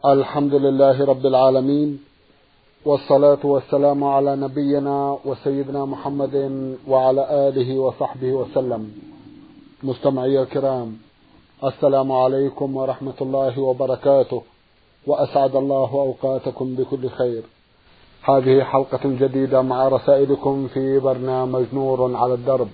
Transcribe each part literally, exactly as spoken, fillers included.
الحمد لله رب العالمين، والصلاة والسلام على نبينا وسيدنا محمد وعلى آله وصحبه وسلم. مستمعي الكرام، السلام عليكم ورحمة الله وبركاته، وأسعد الله أوقاتكم بكل خير. هذه حلقة جديدة مع رسائلكم في برنامج نور على الدرب.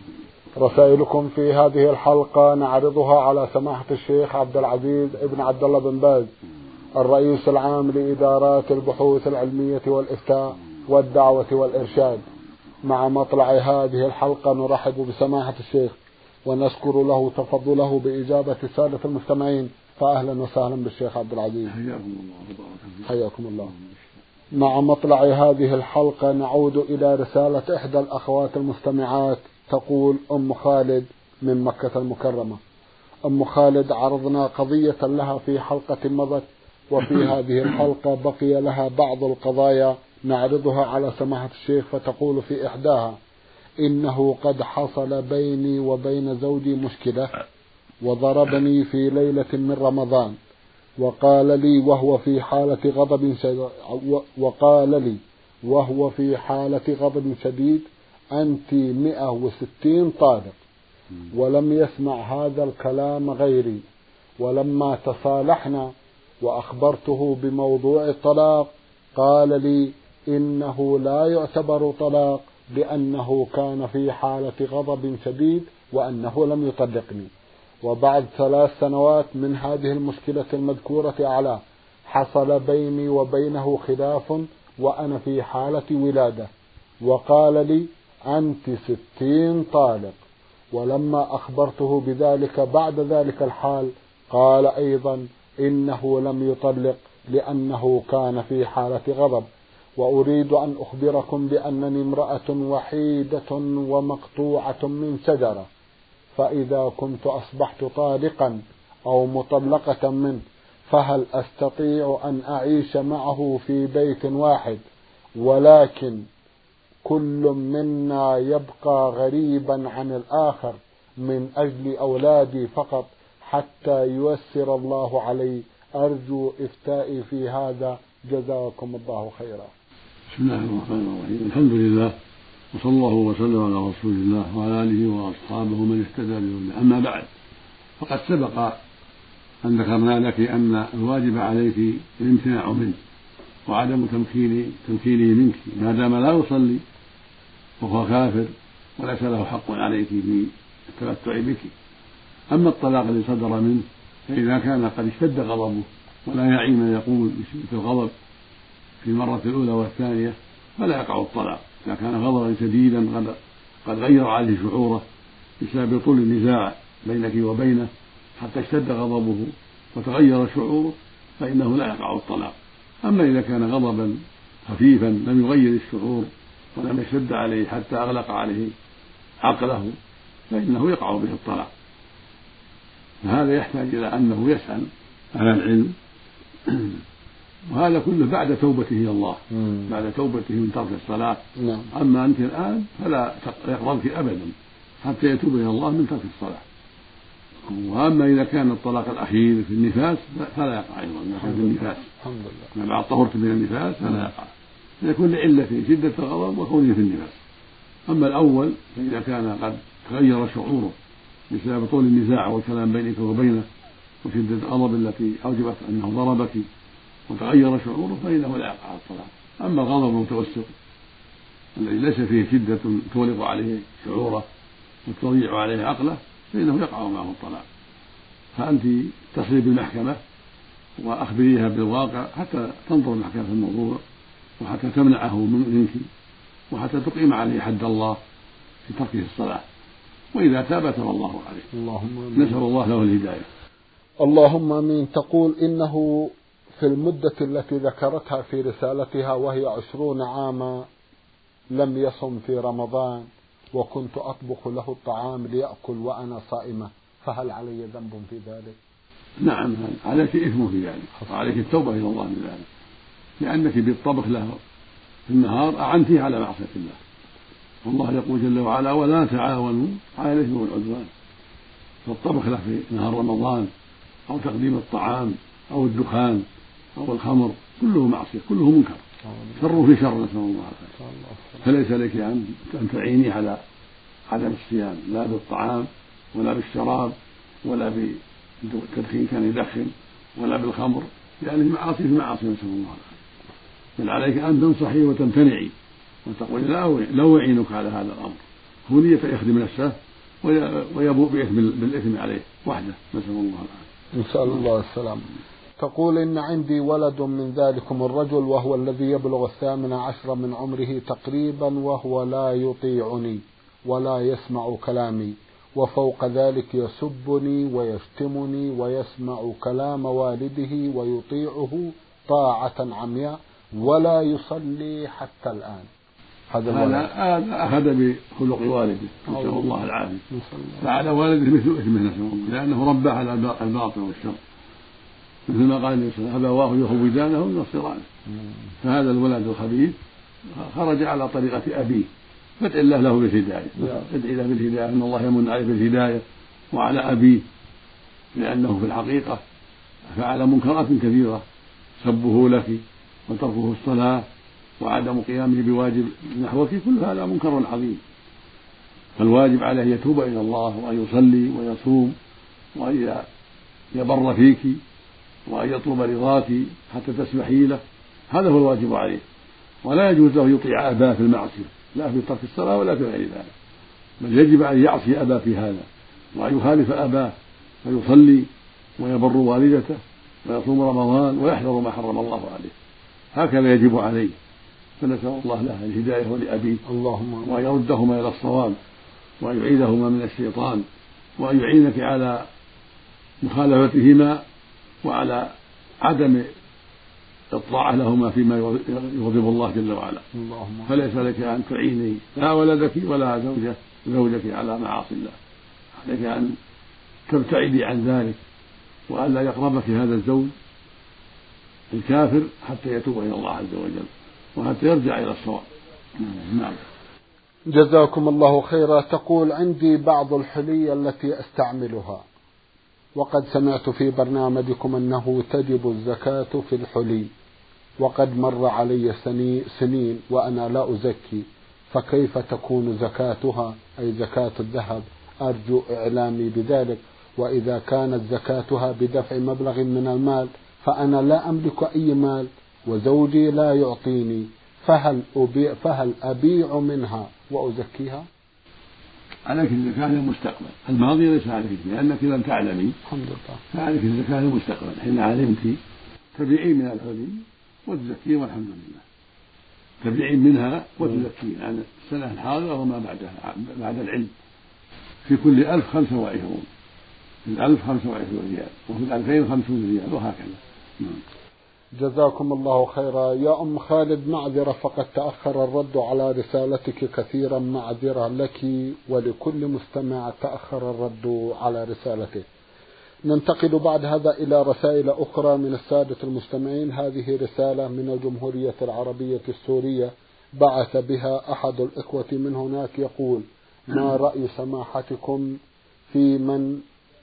رسائلكم في هذه الحلقة نعرضها على سماحة الشيخ عبد العزيز ابن عبد الله بن باز، الرئيس العام لإدارات البحوث العلمية والإفتاء والدعوة والإرشاد. مع مطلع هذه الحلقة نرحب بسماحة الشيخ ونشكر له تفضله بإجابة سادة المستمعين، فأهلا وسهلا بالشيخ عبد العزيز. حياكم الله. حياكم الله. مع مطلع هذه الحلقة نعود إلى رسالة إحدى الأخوات المستمعات، تقول أم خالد من مكة المكرمة. أم خالد عرضنا قضية لها في حلقة مضت، وفي هذه الحلقة بقي لها بعض القضايا نعرضها على سماحة الشيخ، فتقول في إحداها: إنه قد حصل بيني وبين زوجي مشكلة، وضربني في ليلة من رمضان، وقال لي وهو في حالة غضب شديد وقال لي وهو في حالة غضب شديد: أنت مئة وستين طالق. ولم يسمع هذا الكلام غيري. ولما تصالحنا وأخبرته بموضوع الطلاق قال لي إنه لا يعتبر طلاق، لأنه كان في حالة غضب شديد وأنه لم يطلقني. وبعد ثلاث سنوات من هذه المشكلة المذكورة أعلاه حصل بيني وبينه خلاف وأنا في حالة ولادة، وقال لي أنت ستين طالق. ولما أخبرته بذلك بعد ذلك الحال قال أيضا إنه لم يطلق لأنه كان في حالة غضب. وأريد أن أخبركم بأنني امرأة وحيدة ومقطوعة من شجرة، فإذا كنت أصبحت طالقا أو مطلقة منه فهل أستطيع أن أعيش معه في بيت واحد، ولكن كل منا يبقى غريبا عن الآخر من أجل أولادي فقط حتى ييسر الله علي؟ أرجو إفتائي في هذا، جزاكم الله خيرا. بسم الله الرحمن الرحيم. الحمد لله، وصلى الله وسلم على رسول الله وعلى آله وأصحابه من اهتدى بهداه. أما بعد، فقد سبق أن ذكرنا لك أن الواجب عليك الامتناع منه وعدم تمكين تمكينه منك ما دام لا يصلي وهو كافر وليس له حق عليك في التمتع بك. أما الطلاق الذي صدر منه فإذا كان قد اشتد غضبه ولا يعي من يقول بشدة الغضب في المرة الأولى والثانية فلا يقع الطلاق. إذا كان غضبا شديدا قد قد غير عليه شعوره بسبب طول النزاع بينك وبينه حتى اشتد غضبه وتغير شعوره فإنه لا يقع الطلاق. أما إذا كان غضبا خفيفا لم يغير الشعور ولم يشتد عليه حتى أغلق عليه عقله فإنه يقع به الطلاق. فهذا يحتاج إلى أنه يسأل أهل العلم، وهذا كله بعد توبته إلى الله، بعد توبته من ترك الصلاة. أما أنت الآن فلا يقربك أبدا حتى يتوب إلى الله من ترك الصلاة. وأما إذا كان الطلاق الأخير في النفاس فلا يقع أيضا. في النفاس ما بعد طهرت من النفاس فلا يقع، يكون لعلة شدة الغضب وكونه في النفاس. أما الأول فإذا كان قد تغير شعوره بسبب طول النزاع والكلام بينك وبينه وشدة الغضب التي أوجبت أنه ضربك وتغير شعوره فإنه لا يقع الطلاق. أما الغضب المتوسط الذي ليس فيه شدة تولق عليه شعوره وتضيع عليه عقله فإنه يقع معه الطلاق. فأنت تصلي بالمحكمة وأخبريها بالواقع حتى تنظر المحكمة في الموضوع وحتى تمنعه منك وحتى تقيم عليه حد الله في تركه الصلاة، وإذا تاب تاب الله عليه. اللهم نسأل الله له الهداية. اللهم آمين. تقول إنه في المدة التي ذكرتها في رسالتها وهي عشرون عاما لم يصم في رمضان، وكنت أطبخ له الطعام ليأكل وأنا صائمة، فهل علي ذنب في ذلك؟ نعم، عليك إثم في ذلك وعليك التوبة إلى الله من ذلك، لأنك بالطبخ له في النهار أعنتيه على معصية الله. والله يقول جل وعلا: ولا تعاونوا على الإثم والعدوان. فالطبخ له في نهار رمضان أو تقديم الطعام أو الدخان أو الخمر كله معصية، كله منكر، شر في شر، نسأل الله العافية. فليس لك أن تعيني على عدم الصيام، لا بالطعام ولا بالشراب ولا بالتدخين كان يدخن ولا بالخمر، يعني المعاصي في معاصي، نسأل الله العافية. بل عليك أن تنصحي وتمتنعي وتقول لا أعينك على هذا الأمر، هو نية يخدم نفسه ويبوء بالإثم عليه وحده، نسأل الله العافية. نسأل الله السلام. تقول إن عندي ولد من ذلكم الرجل وهو الذي يبلغ الثامن عشر من عمره تقريبا، وهو لا يطيعني ولا يسمع كلامي، وفوق ذلك يسبني ويشتمني ويسمع كلام والده ويطيعه طاعة عمياء ولا يصلي حتى الآن. هذا هذا أخذ بخلق والده، نسأل الله العافية، فعلى والده مثل إثمه، نسأل الله، لأنه ربى على الباطل والشر، مثل ما قال النبي صلى الله عليه وسلم: أبواه يهودانه وينصرانه. فهذا الولد الخبيث خرج على طريقة أبيه، فادع الله له بالهداية، ادعي له بالهداية، إن الله يمن عليه بالهداية وعلى أبيه، لأنه في الحقيقة فعل منكرات كثيرة، سبه لك وتركه الصلاة وعدم قيامه بواجب نحوك، كل هذا منكر عظيم. فالواجب عليه يتوب إلى الله وأن يصلي ويصوم وأن يبر فيك وأن يطلب رضاك حتى تسمحي له، هذا هو الواجب عليه. ولا يجوز له يطيع أباه في المعصية، لا في ترك الصلاة ولا في غير ذلك، بل يجب أن يعصي أباه في هذا وأن يخالف أباه فيصلي ويبر والدته ويصوم رمضان ويحذر ما حرم الله عليه، هكذا يجب عليه. فنسأل الله له الهداية ولأبيه، اللهم، وأن يردهما إلى الصواب وأن يعيذهما من الشيطان وأن يعينك على مخالفتهما وعلى عدم الطاعة لهما فيما يغضب الله جل وعلا. فليس لك أن تعيني لا ولدك ولا زوجك زوجك على معاصي الله، عليك أن تبتعدي عن ذلك وأن لا يقربك هذا الزوج الكافر حتى يتوب إلى الله عز وجل وحتى يرجع إلى الصواب. نعم. جزاكم الله خيرا. تقول: عندي بعض الحلي التي أستعملها، وقد سمعت في برنامجكم أنه تجب الزكاة في الحلي، وقد مر علي سنين وأنا لا أزكي، فكيف تكون زكاتها أي زكاة الذهب؟ أرجو إعلامي بذلك. وإذا كانت زكاتها بدفع مبلغ من المال فأنا لا أملك أي مال وزوجي لا يعطيني، فهل أبيع, فهل أبيع منها وأزكيها؟ عليك الزكاة للمستقبل، الماضي ليس عليك، لأنك لم تعلمي الحمد لله، فعليك الزكاة للمستقبل. حين علمت تبيعين من الحلي وتزكين، والحمد لله، تبيعين منها وتزكين عن السنة الحاضرة وما بعدها بعد العلم. في كل ألف خمسة وعشرون، في الألف خمسة وعشرون ريال، وفي الألفين خمسون ريال، وهكذا. جزاكم الله خيرا. يا أم خالد، معذرة فقد تأخر الرد على رسالتك كثيرا، معذرة لك ولكل مستمع تأخر الرد على رسالته. ننتقل بعد هذا إلى رسائل أخرى من السادة المستمعين. هذه رسالة من الجمهورية العربية السورية بعث بها أحد الإخوة من هناك، يقول: ما رأي سماحتكم في من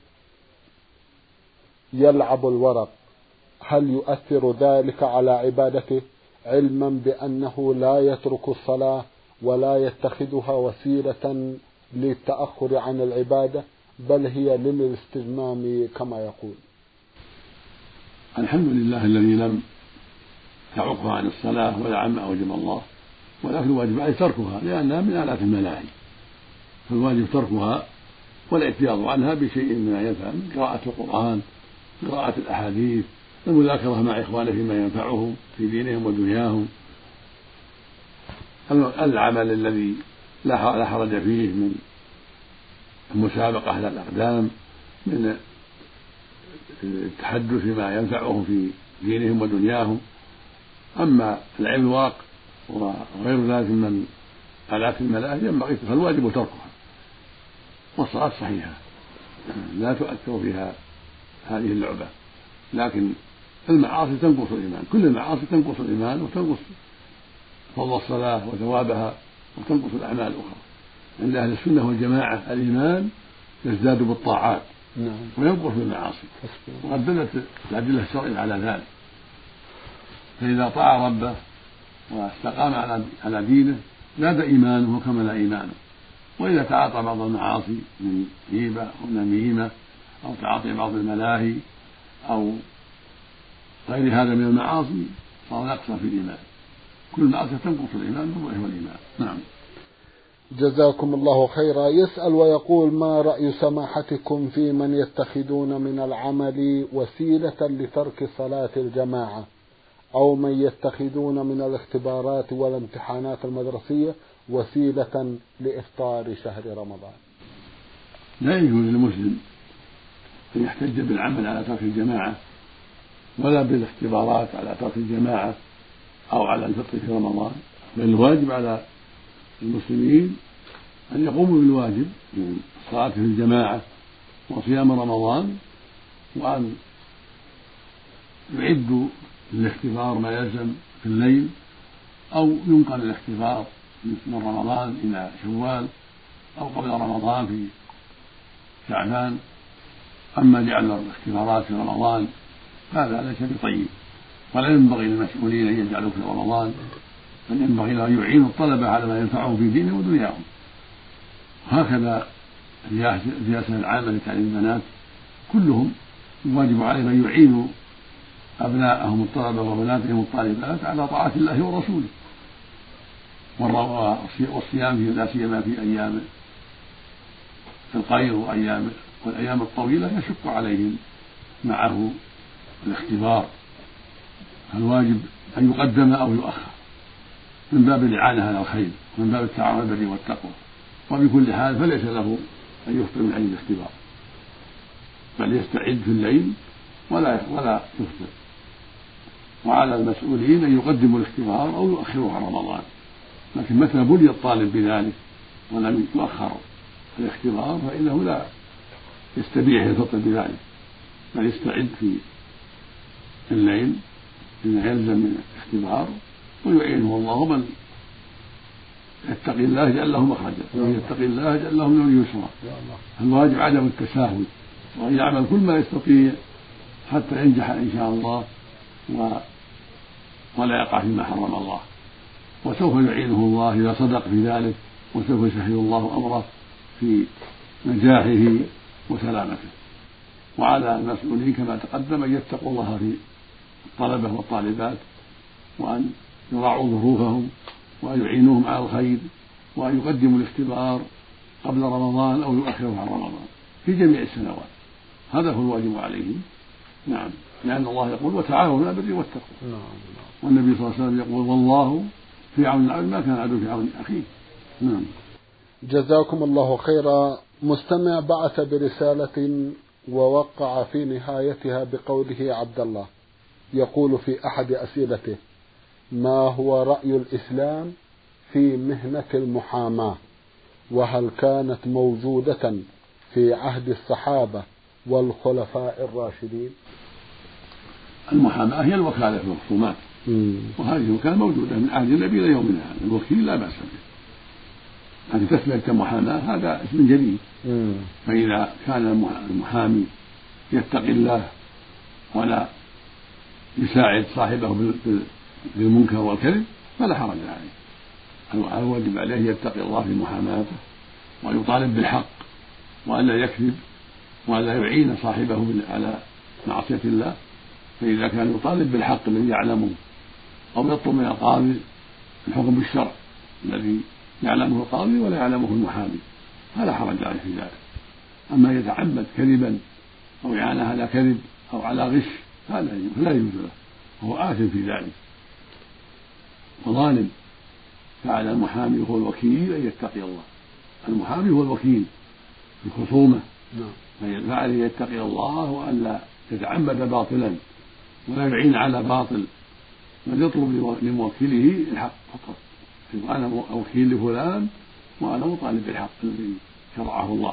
يلعب الورق؟ هل يؤثر ذلك على عبادته، علما بأنه لا يترك الصلاة ولا يتخذها وسيلة للتأخر عن العبادة، بل هي للاستجمام كما يقول؟ الحمد لله الذي لم تعقها عن الصلاة ولا عما أوجب الله، ولكن الواجب عليه تركها لأنها من آلات الملاهي، فالواجب تركها والاعتياض عنها بشيء مما ينفع، من قراءة القرآن، قراءة الأحاديث، المذاكرة مع إخوانه فيما ينفعهم في دينهم ودنياهم، العمل الذي لا حرج فيه من المسابقة على الأقدام، من التحدث فيما ينفعهم في دينهم ودنياهم. أما العلم الورق وغير ذلك من آلات الملاهي ينبغي، فالواجب تركها، والصلاة صحيحة لا تؤثر فيها هذه اللعبة، لكن المعاصي تنقص الإيمان، كل المعاصي تنقص الإيمان وتنقص فضل الصلاة وثوابها وتنقص الأعمال الأخرى. عند أهل السنة والجماعة الإيمان يزداد بالطاعات وينقص بالمعاصي، وقد دلت الأدلة الشرعية على ذلك. فإذا طاع ربه واستقام على دينه زاد إيمانه وكمل إيمانه. وإذا تعاطى بعض المعاصي من غيبة أو نميمة أو تعاطي بعض الملاهي أو غير هذا من المعاصي صار نقصا في الإيمان. كل معصية تنقص الإيمان بالضعف والإيمان. نعم. جزاكم الله خيرا. يسأل ويقول: ما رأي سماحتكم في من يتخذون من العمل وسيلة لترك صلاة الجماعة، أو من يتخذون من الاختبارات والامتحانات المدرسية وسيلة لإفطار شهر رمضان؟ لا يجوز للمسلم أن يحتج بالعمل على ترك الجماعة ولا بالاختبارات على ترك الجماعة أو على الفطر في رمضان، بل الواجب على المسلمين أن يقوموا بالواجب من الصلاة في الجماعة وصيام رمضان، وأن يعدوا للاختبار ما يلزم في الليل، أو ينقل الاختبار من رمضان إلى شوال أو قبل رمضان في شعبان. أما جعل الاختبارات في رمضان هذا ليس بطيب، ولا ينبغي للمسؤولين أن يجعلوا في رمضان، بل ينبغي أن يعينوا الطلبة على ما ينفعهم في دينهم ودنياهم. هكذا الرئاسة العامة لتعليم البنات كلهم واجب عليهم أن يعينوا أبناءهم الطلبة وبناتهم الطالبات على طاعة الله ورسوله، والصيام في لا سيما في أيام القير وأيام والأيام الطويلة يشق عليهم معه الاختبار، فالواجب أن يقدم أو يؤخر من باب الإعانة على الخير ومن باب التعاون على البر والتقوى. وبكل حال فليس له أن يفطر من أجل الاختبار، بل يستعد في الليل ولا ولا يفطر. وعلى المسؤولين أن يقدموا الاختبار أو يؤخروا عن رمضان، لكن متى بلي الطالب بذلك ولم يؤخر الاختبار فإنه لا يستبيح الفطر بذلك، بل يستعد في الليل بما يلزم من الاختبار ويعينه الله. من يتقي الله يجعل له مخرجا ومن يتقي الله يجعل له من امره يسرا. الواجب عدم التساهل وأن يعمل كل ما يستطيع حتى ينجح إن شاء الله ولا يقع فيما حرم الله، وسوف يعينه الله إذا صدق في ذلك، وسوف يسهل الله أمره في نجاحه وسلامته. وعلى المسؤولين كما تقدم أن يتقوا الله في الطلبة والطالبات، وأن يراعوا ظروفهم وأن يعينوهم على الخير، وأن يقدموا الاختبار قبل رمضان أو يؤخره عن رمضان في جميع السنوات. هذا هو الواجب عليهم. نعم، لأن الله يقول: وتعاونوا على البر والتقوى. والنبي صلى الله عليه وسلم يقول: والله في عون العبد ما كان العبد في عون أخيه. نعم. جزاكم الله خيرا. مستمع بعث برسالة ووقع في نهايتها بقوله: عبد الله يقول في أحد أسئلته: ما هو رأي الإسلام في مهنة المحاماة؟ وهل كانت موجودة في عهد الصحابة والخلفاء الراشدين؟ المحاماة هي الوكالة في الخصومات، وهذه كانت موجودة من عهد النبي إلى يومنا هذا. الوكيل لا بأس به، هذه تسمية المحاماة هذا اسم جديد. فإذا كان المحامي يتقي الله ولا يساعد صاحبه بالمنكر والكذب فلا حرج عليه. الواجب عليه يتقي الله في محاماته ويطالب بالحق وألا يكذب وألا يعين صاحبه على معصية الله. فإذا كان يطالب بالحق الذي يعلمه أو يطلب من القاضي الحكم بالشرع الذي يعلمه القاضي ولا يعلمه المحامي فلا حرج عليه في ذلك. أما يتعمد كذبا أو إعانة على كذب أو على غش هذا لا يجوز له، وهو آثم في ذلك وظالم. فعلى المحامي هو الوكيل أن يتقي الله. المحامي هو الوكيل في الخصومة، فعليه يتقي الله وأن لا يتعمد باطلا ولا يعين على باطل، بل يطلب لموكله الحق فقط. أنا وكيل لفلان وأنا مطالب بالحق الذي شرعه الله،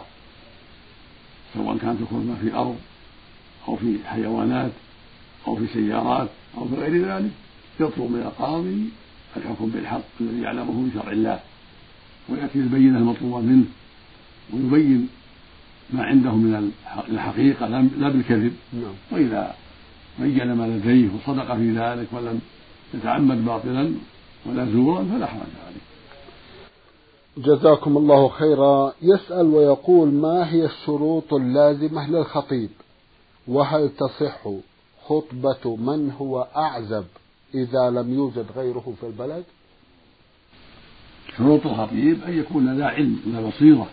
سواء كانت الخصومة في أرض أو في حيوانات أو في سيارات أو في غير ذلك. يطلب من القاضي الحكم بالحق الذي يعلمه من شرع الله، ويأتي البينة المطلوبة منه ويبين ما عنده من الحقيقة لا بالكذب. وإذا بين ما لديه وصدق في ذلك ولم يتعمد باطلا ولا زورا فلا حرج عليه. جزاكم الله خيرا. يسأل ويقول: ما هي الشروط اللازمة للخطيب؟ وهل تصح خطبة من هو أعزب إذا لم يوجد غيره في البلد؟ شروط الخطيب أن يكون ذا علم ذا بصيرة،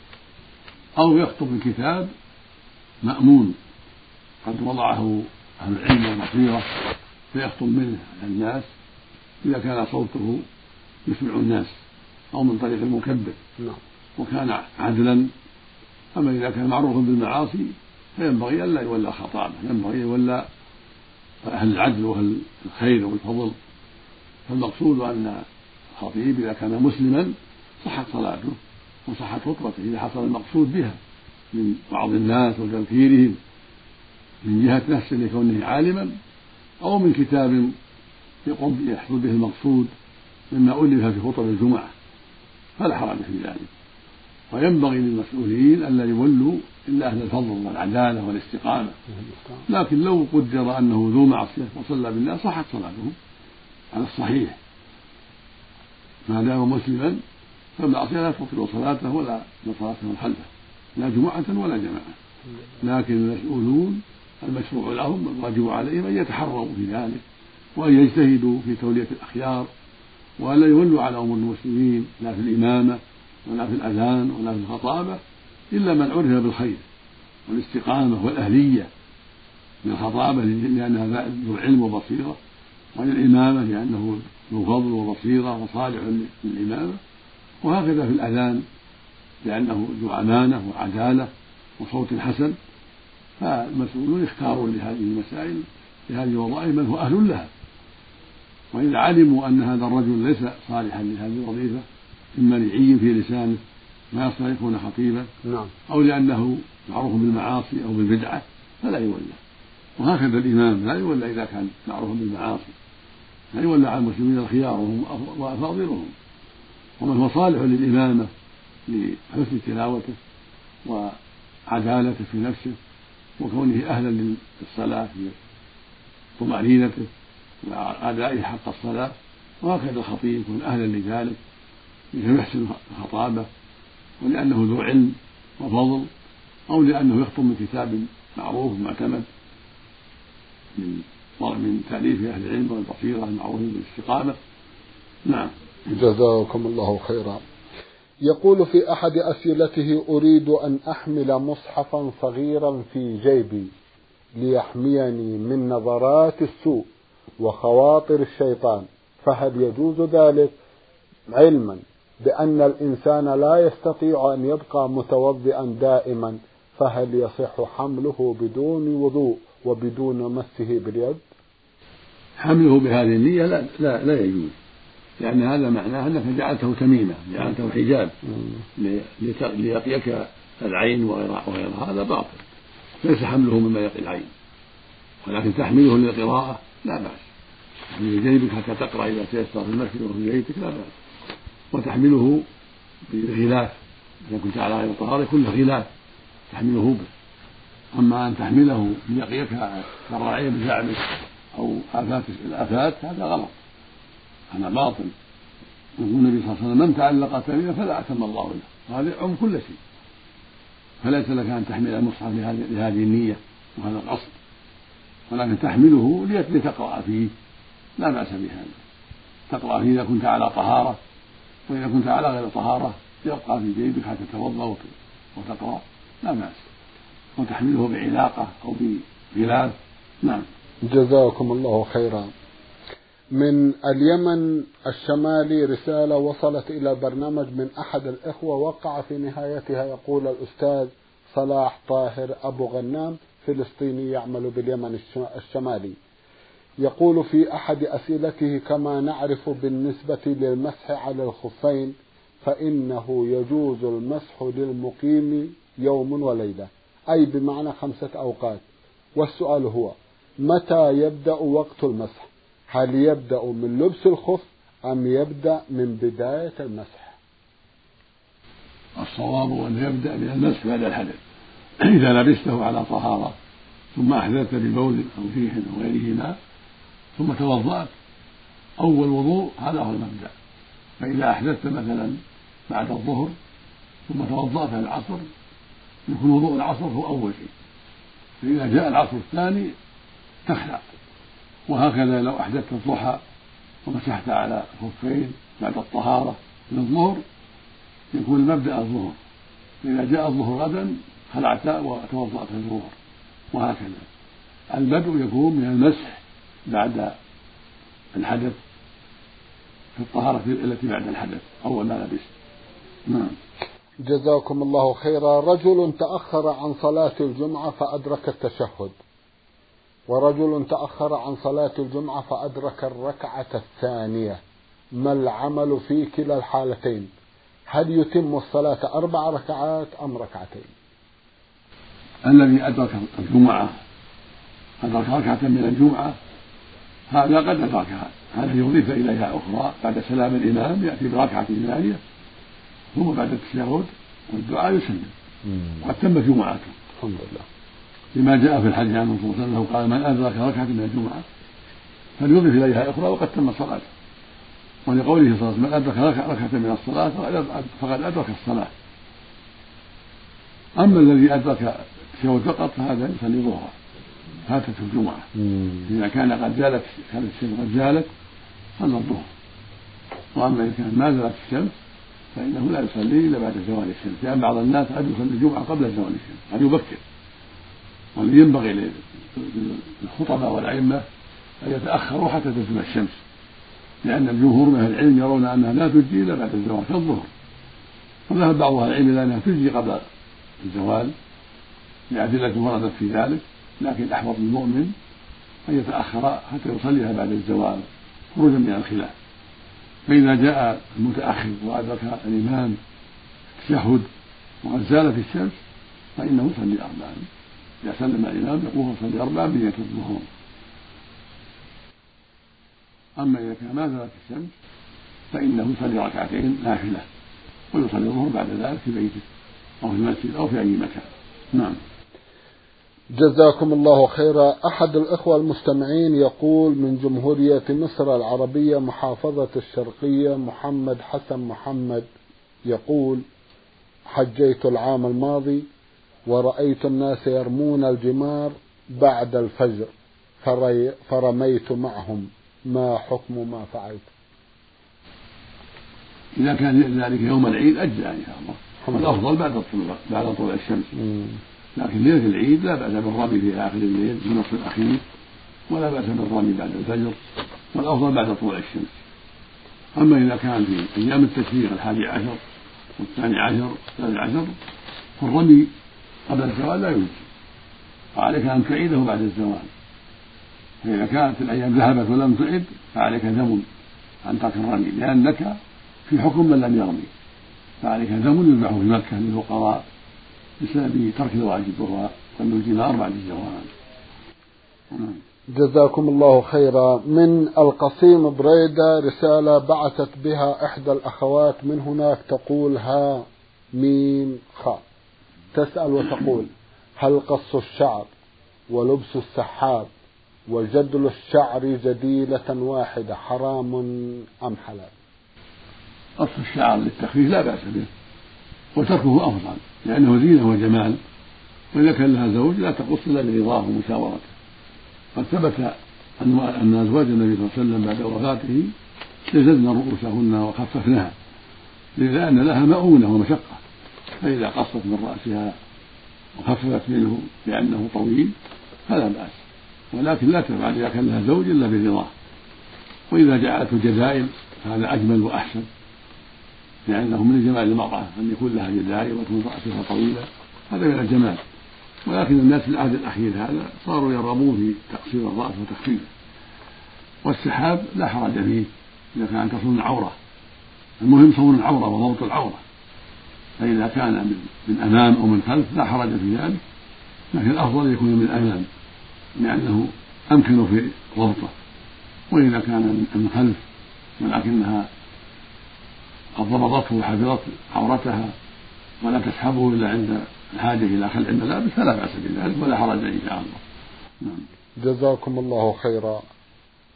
أو يخطب بكتاب مأمون قد وضعه أهل العلم والبصيرة فيخطب منه على الناس إذا كان صوته يسمع الناس أو من طريق المكبر وكان عدلا. أما إذا كان معروفا بالمعاصي فينبغي ألا يولى خطابه، ينبغي يولى أهل العدل وأهل الخير والفضل. فالمقصود أن الخطيب إذا كان مسلما صحت صلاته وصحت خطبته إذا حصل المقصود بها من بعض الناس وتذكيرهم من جهة نفسه لكونه عالما، أو من كتاب يحصل به المقصود مما ألف في خطب الجمعة فلا حرج في ذلك. وينبغي للمسؤولين ألا يولوا إلا أهل الفضل والعدالة والاستقامة. لكن لو قدر أنه ذو معصية وصلى بالناس صحت صلاته على الصحيح ما دام مسلما، فالمعصية لا تبطل صلاته ولا صلاته خلفه لا جمعة ولا جماعة. لكن المسؤولون المشروع لهم الواجب عليهم أن يتحروا في ذلك وأن يجتهدوا في تولية الأخيار، وألا يولوا على أمور المسلمين لا في الإمامة ولا في الأذان ولا في الخطابة إلا من عرف بالخير والاستقامة والأهلية للخطابة لأنها ذو علم وبصيرة، وللإمامة لأنه ذو فضل وبصيرة وصالح للإمامة، وهكذا في الأذان لأنه ذو أمانة وعدالة وصوت حسن. فالمسؤولون يختاروا لهذه المسائل لهذه الوظائف من هو أهل لها. وإذا علموا أن هذا الرجل ليس صالحا لهذه الوظيفة إما لعي في لسانه ما يصلح يكون خطيبا أو لأنه معروف بالمعاصي أو بالبدعة فلا يولى. وهكذا الإمام لا يولى إذا كان معروف بالمعاصي، لا يولى على المسلمين الخيار وأفاضلهم. ومن هو صالح للإمامة لحسن تلاوته وعدالته في نفسه وكونه أهلا للصلاة في طمأنينته وأداء حق الصلاة، وهكذا الخطيب يكون أهلا لذلك يحسن الخطابة ولأنه ذو علم وفضل، أو لأنه يخطب من كتاب معروف معتمد من من تأليف أهل العلم والبصيرة المعروفين بالاستقامة. نعم. جزاكم الله خيرا. يقول في أحد أسئلته: أريد أن أحمل مصحفا صغيرا في جيبي ليحميني من نظرات السوء وخواطر الشيطان، فهل يجوز ذلك؟ علما بأن الإنسان لا يستطيع أن يبقى متوضئا دائما، فهل يصح حمله بدون وضوء وبدون مسه باليد؟ حمله بهذه النية لا, لا, لا يجوز، لأن هذا معناه أنك جعلته تميمة، جعلته حجاب ليقيك العين وغيرها، هذا باطل، ليس حمله مما يقي العين. ولكن تحمله للقراءة لا بأس، تحمله جيبك حتى تقرأ إذا تيسر في المسجد وفي بيتك لا بأس. وتحمله بغلاف إذا كنت على غير طهارة يكون له غلاف تحمله به. أما أن تحمله ليقيك كالراعي بزعمك أو آفات الآفات هذا غلط، هذا باطل. يقول النبي صلى الله عليه وسلم: من تعلق تميمة فلا أتم الله له. وهذا يعم كل شيء، فليس لك أن تحمل المصحف لهذه النية وهذا القصد، ولكن تحمله لتقرأ فيه لا بأس بهذا. تقرأ فيه إذا كنت على طهارة، وإذا كنت على غير طهارة يبقى في جيبك حتى تتوضأ وتقرأ لا بأس. وتحمله بعلاقة أو بغلاف. نعم. جزاكم الله خيرا. من اليمن الشمالي رسالة وصلت إلى برنامج من أحد الإخوة وقع في نهايتها يقول الأستاذ صلاح طاهر أبو غنام فلسطيني يعمل باليمن الشمالي، يقول في أحد أسئلته: كما نعرف بالنسبة للمسح على الخفين فإنه يجوز المسح للمقيم يوم وليلة، أي بمعنى خمسة أوقات. والسؤال هو: متى يبدأ وقت المسح؟ هل يبدأ من لبس الخف أم يبدأ من بداية المسح؟ الصواب أن يبدأ من المسح بعد الحدث. إذا لبسته على طهارة ثم أحدثت ببول أو ريح أو غيرهما ثم توضأت أول وضوء هذا هو المبدأ. فإذا أحدثت مثلا بعد الظهر ثم توضأت العصر يكون وضوء العصر هو أول شيء، فإذا جاء العصر الثاني تخلع. وهكذا لو أحدثت الضحى ومسحت على خفين بعد الطهارة من الظهر يكون المبدأ الظهر، فإذا جاء الظهر غدا خلعت وتوضأت الظهر، وهكذا. البدء يكون من المسح بعد الحدث في الطهارة التي بعد الحدث أول ما لبس. نعم. جزاكم الله خيرا. رجل تأخر عن صلاة الجمعة فأدرك التشهد، ورجل تأخر عن صلاة الجمعة فأدرك الركعة الثانية، ما العمل في كلا الحالتين؟ هل يتم الصلاة أربع ركعات أم ركعتين؟ الذي أدرك الجمعة أدرك ركعة من الجمعة هذا قد أدركها، هذا يضيف إليها أخرى بعد سلام الإمام يأتي بركعة ثانية ثم بعد التشهد والدعاء يسلم وقد تمت جمعته الحمد لله، لما جاء في الحديث عنه صلى الله عليه وسلم قال من أدرك ركعة من الجمعة فليضيف إليها أخرى وقد تمت صلاته، ولقوله صلى الله عليه وسلم من أدرك ركعة من الصلاة فقد أدرك الصلاة. أما الذي أدرك التشهد فقط فهذا يصلي ظهرا فاتته الجمعة. إذا كان قد زالت كانت الشمس قد زالت صلى الظهر، وأما إذا كان ما زالت الشمس فإنه لا يصلي إلا بعد زوال الشمس، لأن يعني بعض الناس قد يصلي الجمعة قبل زوال الشمس، قد يبكر. والذي ينبغي للخطباء والأئمة أن يتأخروا حتى تزول الشمس، لأن الجمهور من أهل العلم يرون أنها لا تجزي إلا بعد الزوال كالظهر، وذهب بعض أهل العلم إلى أنها تجزي قبل الزوال لأدلة وردت في ذلك، لكن الأحوط للمؤمن أن يتأخر حتى يصليها بعد الزوال خروجا من الخلاف. فإذا جاء المتأخر وأدرك الإمام التشهد وقد زالت الشمس فإنه يصلي أربعا، إذا سلم الإمام يقوم يصلي أربعا بنية الظهور. أما إذا كان ما زالت الشمس فإنه يصلي ركعتين نافلة ويصلي الظهر بعد ذلك في بيته أو في المسجد أو في أي مكان. نعم. جزاكم الله خيرا. أحد الإخوة المستمعين يقول من جمهورية مصر العربية محافظة الشرقية، محمد حسن محمد، يقول حجيت العام الماضي ورأيت الناس يرمون الجمار بعد الفجر فري فرميت معهم، ما حكم ما فعلت؟ إذا كان ذلك يوم العيد أجزاء إن شاء الله، والأفضل بعد الطلوع بعد طلوع الشمس. مم. لكن ليلة العيد لا بأس بالرمي في آخر الليل في النصف الأخير، ولا بأس بالرمي بعد الفجر، والأفضل بعد طلوع الشمس. أما إذا كان في أيام التشريق الحادي عشر والثاني عشر والثالث عشر فالرمي قبل الزوال لا يجزي، وعليك أن تعيده بعد الزوال. فإذا كانت الأيام ذهبت ولم تعد فعليك ذم عن ترك الرمي، لأنك في حكم من لم يرمي، فعليك ذم يذبح في مكة للفقراء بسبب ترك الواجب وهو رمي الجمار بعد الزوال. جزاكم الله خيرا. من القصيم بريدة رسالة بعثت بها إحدى الأخوات من هناك تقول ها ميم خاء، تسأل وتقول هل قص الشعر ولبس السحاب وجدل الشعر جديلة واحدة حرام أم حلال؟ قص الشعر للتخفيف لا بأس به، وتركه أفضل لأنه زينة وجمال، وإذا كان لها زوج لا تقص إلا برضاه ومشاورته. قد ثبت أن أزواج النبي صلى الله عليه وسلم بعد وفاته جززن رؤوسهن وخففنها لأن لها مؤونة ومشقة، فإذا قصت من رأسها وخففت منه لأنه طويل فلا بأس، ولكن لا تفعل إذا كان لها زوج إلا برضاه. وإذا جعلته جزائل فهذا أجمل وأحسن، لأنه من جمال المرأة أن يكون لها جزائل وتكون رأسها طويلة، هذا من الجمال. ولكن الناس في العهد الأخير هذا صاروا يرغبون في تقصير الرأس وتخفيفه. والسحاب لا حرج فيه إذا كان تصون العورة، المهم صون العورة وضبط العورة، فإذا كان من, من أمام أو من خلف لا حرج في ذلك، لكن الأفضل يكون من الأمام لأنه أمكن في ضبطه. وإذا كان من خلف ولكنها قد ضبطته وحفظت عورتها ولا تسحبه إلا عند الحاجة إلى خلع الملابس فلا بأس بذلك ولا حرج إن شاء الله. نعم. جزاكم الله خيرا.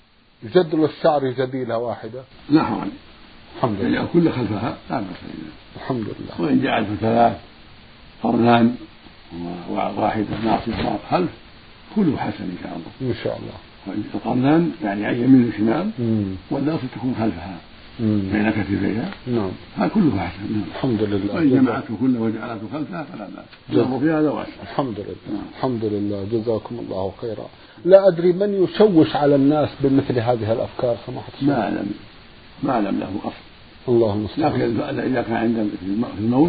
جدل الشعر جديلة واحدة لا حرج، الحمد لله، يعني كل خلفها لا بأس، الحمد لله. وإن جعلت ثلاث قرنان وواحدة ناصفة خلف كله حسن إن شاء الله. إن شاء الله. القرنان يعني عن يمين وشمال، والناصف تكون خلفها بين كتفيها، نعم، هذا كله أحسن. نعم. الحمد لله. وإن جمعته كله وجعلته خلفها فلا بأس، الأمر في هذا واسع. الحمد لله. نعم. الحمد لله، جزاكم الله خيرا. لا أدري من يشوش على الناس بمثل هذه الأفكار سماحة الشيخ. ما أعلم ما أعلم له أصل. الله المستعان. لكن إذا كان عند في الموت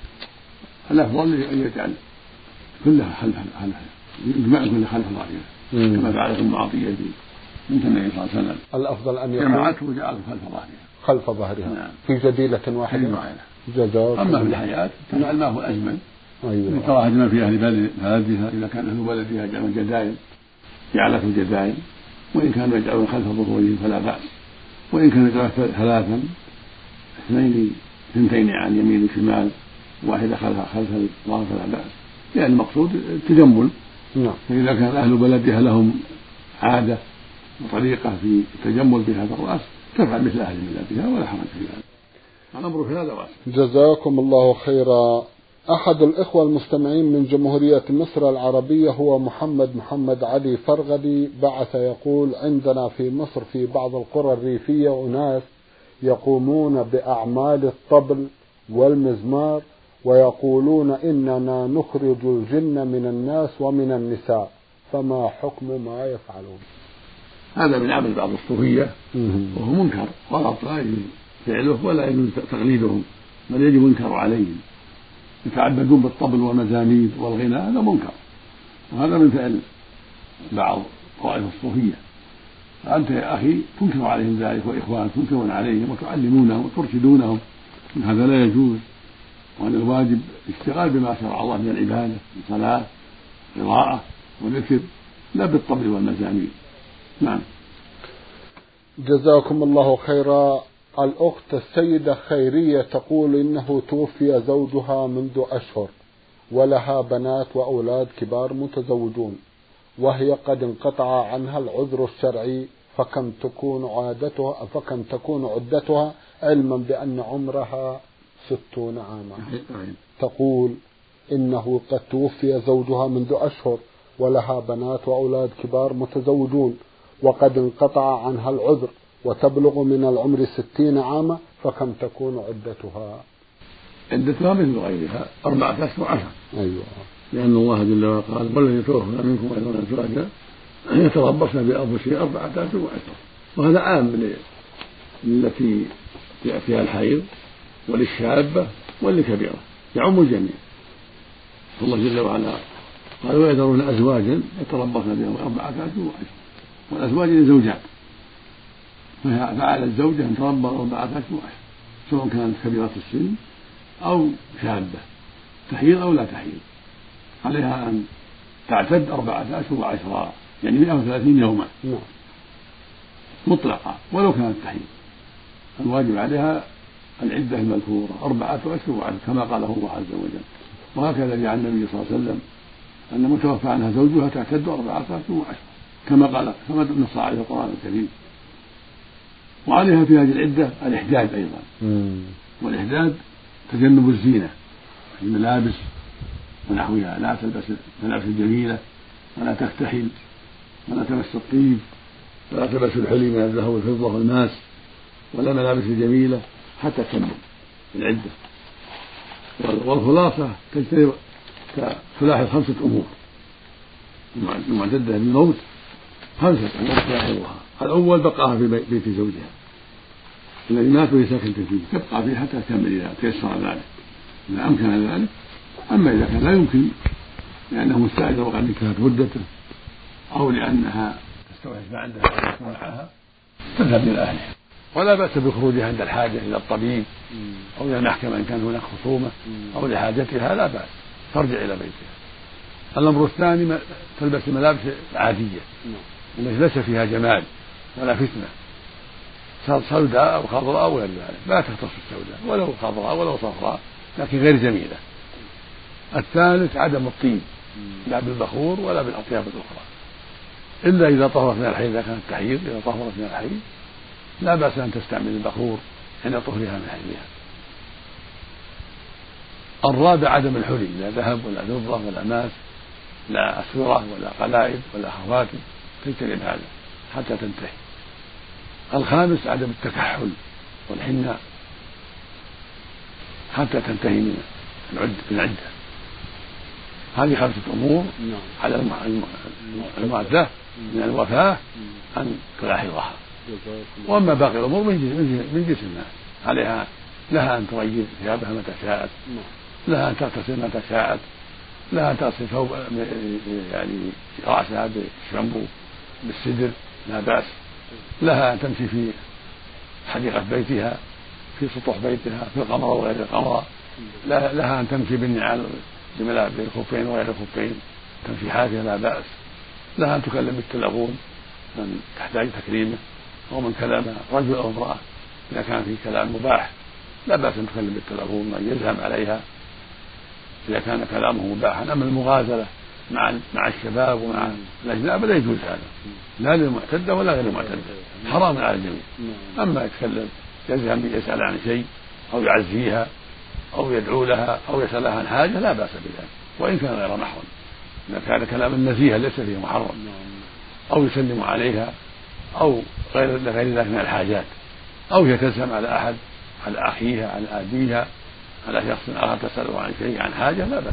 الأفضل أن يجعل كلها خلف خلف يجمع كل خلف ظاهرها، كما فعلت أم عطية بنت النبي صلى الله عليه وسلم. الأفضل أن يكون جمعته وجعله خلف ظهرها خلف ظهرها. نعم. في جديلة واحدة. جزاك. أما في الحياة تفعل ما هو أجمل. أيوة. ترى أجمل في أهل بلدها، إذا كان أهل بلدها جعلوا جدايل جعلته جدايل، وإن كانوا يجعلون خلف ظهورهم فلا بأس، وإن كانوا يجعلون ثلاثا اثنين اثنتين عن يمين وشمال واحدة خلف خلف الظهر فلا بأس، لأن المقصود التجمل. نعم. فإذا كان أهل بلدها لهم عادة وطريقة في التجمل بهذا الرأس تفعل مثل أهل بلادها ولا حرج في ذلك، الأمر في هذا واسع. جزاكم الله خيرا. أحد الإخوة المستمعين من جمهورية مصر العربية هو محمد محمد علي فرغدي، بعث يقول: عندنا في مصر في بعض القرى الريفية أناس يقومون بأعمال الطبل والمزمار ويقولون إننا نخرج الجن من الناس ومن النساء، فما حكم ما يفعلون؟ هذا من عمل بعض الصوفية وهو منكر غلط، لا يجوز فعله ولا يجوز تقليدهم، بل يجب ينكر عليهم. يتعبدون بالطبل والمزامير والغناء، هذا منكر، وهذا من فعل بعض طوائف الصوفية. فأنت يا أخي تنكر عليهم ذلك، وإخوان تنكرون عليهم وتعلمونهم وترشدونهم، هذا لا يجوز. وأن الواجب الاشتغال بما شرع الله من العبادة، من صلاة قراءة وذكر، لا بالطبل والمزامير. نعم. جزاكم الله خيرا. الأخت السيدة خيرية تقول إنه توفي زوجها منذ أشهر ولها بنات وأولاد كبار متزوجون، وهي قد انقطع عنها العذر الشرعي، فكم تكون عادتها فكم تكون عدتها علما بأن عمرها ستون عاما. تقول إنه قد توفي زوجها منذ أشهر ولها بنات وأولاد كبار متزوجون، وقد انقطع عنها العذر وتبلغ من العمر ستين عاما، فكم تكون عدتها؟ عدتها مثل غيرها أربعة أشهر عشر. أيوة. لأن الله جل وعلا قال: والذي توفى منكم ويذرون أزواجا يتربصن بأنفسهن أربعة أشهر وعشر، وهذا عام للتي يأتيها الحيض وللشابة وللكبيرة، يعم الجميع. الله جل وعلا قال: ويذرون أزواجا يتربصن بهم أربعة أشهر وعشر، والأزواج للزوجات، فعلى الزوجة أن تربى أربعة أشهر وعشر، سواء كانت كبيرة السن أو شابة تحيض أو لا تحيض، عليها أن تعتد أربعة أشهر وعشرة، يعني مئة وثلاثين يوما مطلقة ولو كانت تحيض. الواجب عليها العدة المذكورة أربعة أشهر وعشرة كما قاله الله عز وجل، وهكذا جاء النبي صلى الله عليه وسلم أن متوفى عنها زوجها تعتد أربعة أشهر وعشرة كما قال كما نص عليه القرآن الكريم. وعليها في هذه العدة الإحداد أيضا. مم. والإحداد تجنب الزينة في الملابس ونحوها، لا تلبس ملابس جميلة ولا تكتحل ولا تمس الطيب ولا تلبس الحلي من الذهب والفضة والماس ولا ملابس جميلة حتى تكمل العدة. والخلاصة تجتنب تلاحظ خمسة أمور المعتدة بالموت، خمسة أمور تلاحظها. الأول بقاها في بيت زوجها الذي مات وهي ساكنة فيه، تبقى فيه حتى تكمل إذا تيسر ذلك إذا أمكن ذلك. أما إذا كان لا يمكن لأنه مستعجل وقد انتهت مدته أو لأنها تستوعب ما عندها معها تذهب إلى أهلها، ولا بأس بخروجها عند الحاجة إلى الطبيب أو إلى المحكمة إن كان هناك خصومة أو لحاجتها، لا بأس ترجع إلى بيتها. الأمر الثاني تلبس الملابس العادية التي ليس فيها جمال ولا فتنة، سوداء أو خضراء أو غير ذلك، لا تختص السوداء ولو خضراء ولو صفراء لكن غير جميلة. الثالث عدم الطيب لا بالبخور ولا بالأطياب الأخرى. إلا إذا طهرت من الحيض، إذا كانت تحيض إذا طهرت من الحيض لا بأس أن تستعمل البخور عند طهرها من حيضها. الرابع عدم الحلي، لا ذهب ولا فضة ولا ماس، لا أسورة ولا قلائد ولا خواتم، تجتنب هذا حتى تنتهي. الخامس عدم التكحل والحناء حتى تنتهي من العدة. هذه خمسة أمور على المعدة من الوفاة أن تلاحظها. وأما باقي الأمور من جنس الناس، عليها لها أن تغير ثيابها متى شاءت، لها أن تغتسل متى شاءت، لها أن تغسل ثوب يعني رأسها بالشامبو بالسدر لا بأس، لها أن تمشي في حديقة بيتها، في سطوح بيتها، في القمر وغير القمر، لها أن تمشي بالنعال بالخفين وغير الخفين، تمشي حافية لا بأس، لها أن تكلم بالتلفون من تحتاج تكريمه أو من كلام رجل أو امرأة إذا كان في كلام مباح لا بأس أن تكلم بالتلفون من يزهم عليها إذا كان كلامه مباحا. أما المغازلة مع مع الشباب ومع الأجناب لا يجوز هذا، لا للمعتدة ولا غير المعتدة، حرام على الجميع. أما يتكلم يزهم يسأل عن شيء أو يعزيها أو يدعو لها أو يسألها عن حاجة لا بأس بذلك وإن كان غير محرم، إذا كان كلاما نزيها ليس فيه محرم، أو يسلم عليها أو غير غير ذلك من الحاجات، أو يتسلم على أحد على أخيها على أبيها على شخص آخر تسأله عن شيء عن حاجة لا بأس